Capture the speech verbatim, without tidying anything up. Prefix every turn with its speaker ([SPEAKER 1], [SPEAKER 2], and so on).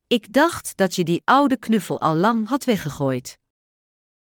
[SPEAKER 1] Ik dacht dat je die oude knuffel al lang had weggegooid.